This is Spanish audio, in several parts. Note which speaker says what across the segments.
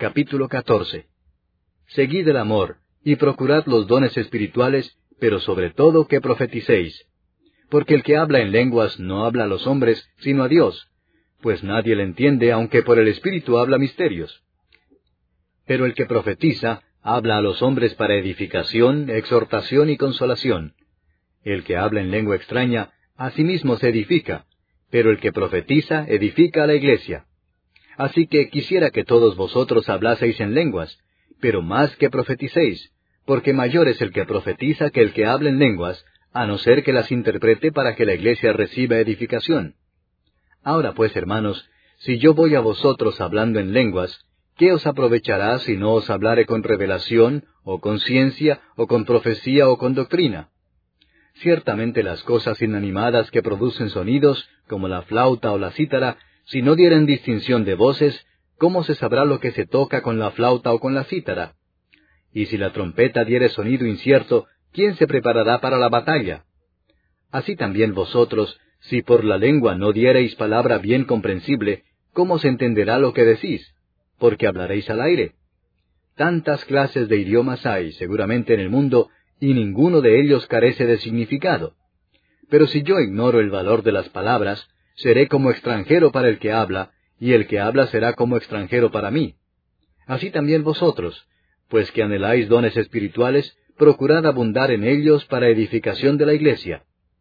Speaker 1: capítulo 14. Seguid el amor, y procurad los dones espirituales, pero sobre todo que profeticéis. Porque el que habla en lenguas no habla a los hombres, sino a Dios, pues nadie le entiende, aunque por el Espíritu habla misterios. Pero el que profetiza habla a los hombres para edificación, exhortación y consolación. El que habla en lengua extraña, a sí mismo se edifica, pero el que profetiza edifica a la iglesia. Así que quisiera que todos vosotros hablaseis en lenguas, pero más que profeticéis, porque mayor es el que profetiza que el que habla en lenguas, a no ser que las interprete para que la iglesia reciba edificación. Ahora pues, hermanos, si yo voy a vosotros hablando en lenguas, ¿qué os aprovechará si no os hablare con revelación, o con ciencia, o con profecía, o con doctrina? Ciertamente las cosas inanimadas que producen sonidos, como la flauta o la cítara, si no dieren distinción de voces, ¿cómo se sabrá lo que se toca con la flauta o con la cítara? Y si la trompeta diere sonido incierto, ¿quién se preparará para la batalla? Así también vosotros, si por la lengua no diereis palabra bien comprensible, ¿cómo se entenderá lo que decís? Porque hablaréis al aire. Tantas clases de idiomas hay, seguramente, en el mundo, y ninguno de ellos carece de significado. Pero si yo ignoro el valor de las palabras, seré como extranjero para el que habla, y el que habla será como extranjero para mí. Así también vosotros, pues que anheláis dones espirituales, procurad abundar en ellos para edificación de la iglesia.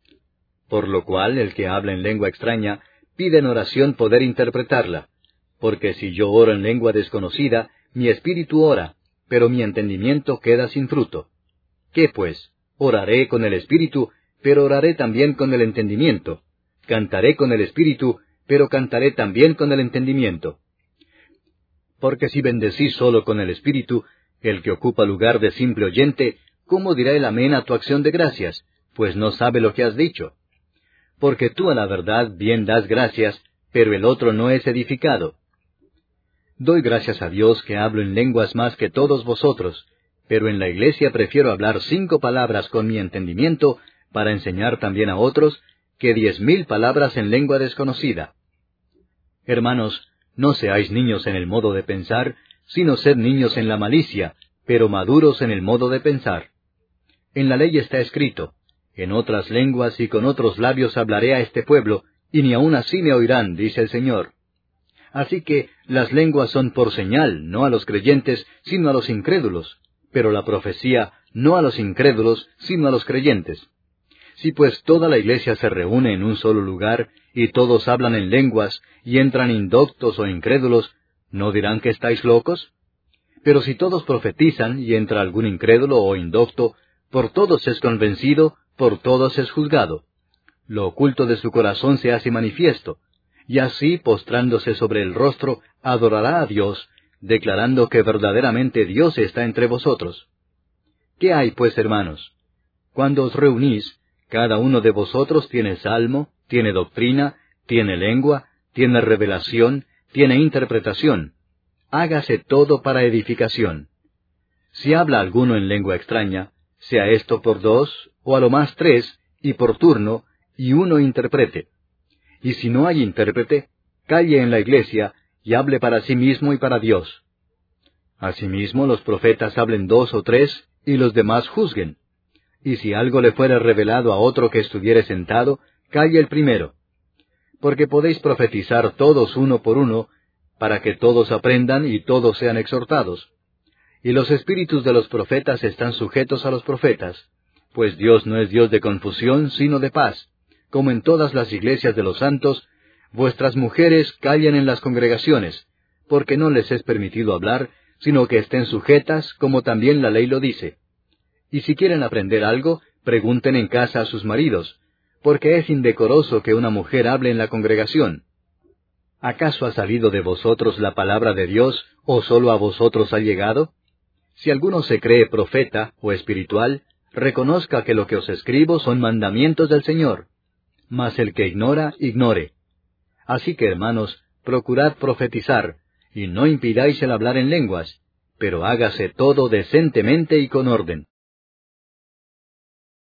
Speaker 1: Por lo cual el que habla en lengua extraña, pide en oración poder interpretarla, porque si yo oro en lengua desconocida, mi espíritu ora, pero mi entendimiento queda sin fruto. ¿Qué pues? Oraré con el espíritu, pero oraré también con el entendimiento. Cantaré con el espíritu, pero cantaré también con el entendimiento. Porque si bendecís solo con el espíritu, el que ocupa lugar de simple oyente, ¿cómo dirá el amén a tu acción de gracias? Pues no sabe lo que has dicho. Porque tú a la verdad bien das gracias, pero el otro no es edificado. Doy gracias a Dios que hablo en lenguas más que todos vosotros, pero en la iglesia prefiero hablar 5 palabras con mi entendimiento, para enseñar también a otros, que 10,000 palabras en lengua desconocida. Hermanos, no seáis niños en el modo de pensar, sino sed niños en la malicia, pero maduros en el modo de pensar. En la ley está escrito, en otras lenguas y con otros labios hablaré a este pueblo, y ni aun así me oirán, dice el Señor. Así que las lenguas son por señal, no a los creyentes, sino a los incrédulos, pero la profecía no a los incrédulos, sino a los creyentes. Si pues toda la iglesia se reúne en un solo lugar, y todos hablan en lenguas, y entran indoctos o incrédulos, ¿no dirán que estáis locos? Pero si todos profetizan, y entra algún incrédulo o indocto, por todos es convencido, por todos es juzgado. Lo oculto de su corazón se hace manifiesto, y así, postrándose sobre el rostro, adorará a Dios, declarando que verdaderamente Dios está entre vosotros. ¿Qué hay, pues, hermanos? Cuando os reunís, cada uno de vosotros tiene salmo, tiene doctrina, tiene lengua, tiene revelación, tiene interpretación. Hágase todo para edificación. Si habla alguno en lengua extraña, sea esto por 2, o a lo más 3, y por turno, y uno interprete. Y si no hay intérprete, calle en la iglesia, y hable para sí mismo y para Dios. Asimismo, los profetas hablen 2 o 3, y los demás juzguen. Y si algo le fuere revelado a otro que estuviere sentado, calle el primero. Porque podéis profetizar todos uno por uno, para que todos aprendan y todos sean exhortados. Y los espíritus de los profetas están sujetos a los profetas, pues Dios no es Dios de confusión, sino de paz. Como en todas las iglesias de los santos, vuestras mujeres callen en las congregaciones, porque no les es permitido hablar, sino que estén sujetas, como también la ley lo dice. Y si quieren aprender algo, pregunten en casa a sus maridos, porque es indecoroso que una mujer hable en la congregación. ¿Acaso ha salido de vosotros la palabra de Dios, o sólo a vosotros ha llegado? Si alguno se cree profeta o espiritual, reconozca que lo que os escribo son mandamientos del Señor. Mas el que ignora, ignore. Así que, hermanos, procurad profetizar, y no impidáis el hablar en lenguas, pero hágase todo decentemente y con orden.